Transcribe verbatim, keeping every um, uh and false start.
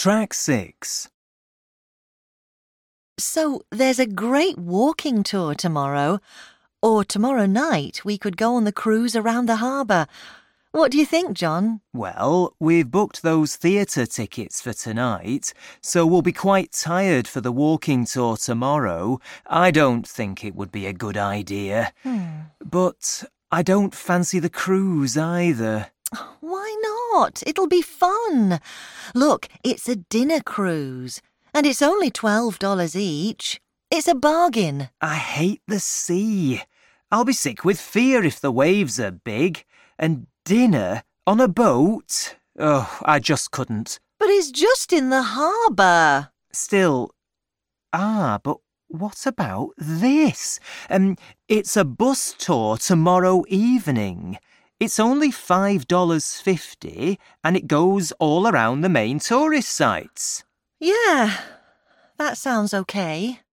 Track six. So there's a great walking tour tomorrow. Or tomorrow night we could go on the cruise around the harbour. What do you think, John? Well, we've booked those theatre tickets for tonight, so we'll be quite tired for the walking tour tomorrow. I don't think it would be a good idea. Hmm. But I don't fancy the cruise either. Why not? It'll be fun. Look, it's a dinner cruise, and it's only twelve dollars each. It's a bargain. I hate the sea. I'll be sick with fear if the waves are big. And dinner on a boat? Oh, I just couldn't. But it's just in the harbour. Still, ah, but what about this? Um, it's a bus tour tomorrow evening. It's only five dollars fifty and it goes all around the main tourist sites. Yeah, that sounds okay.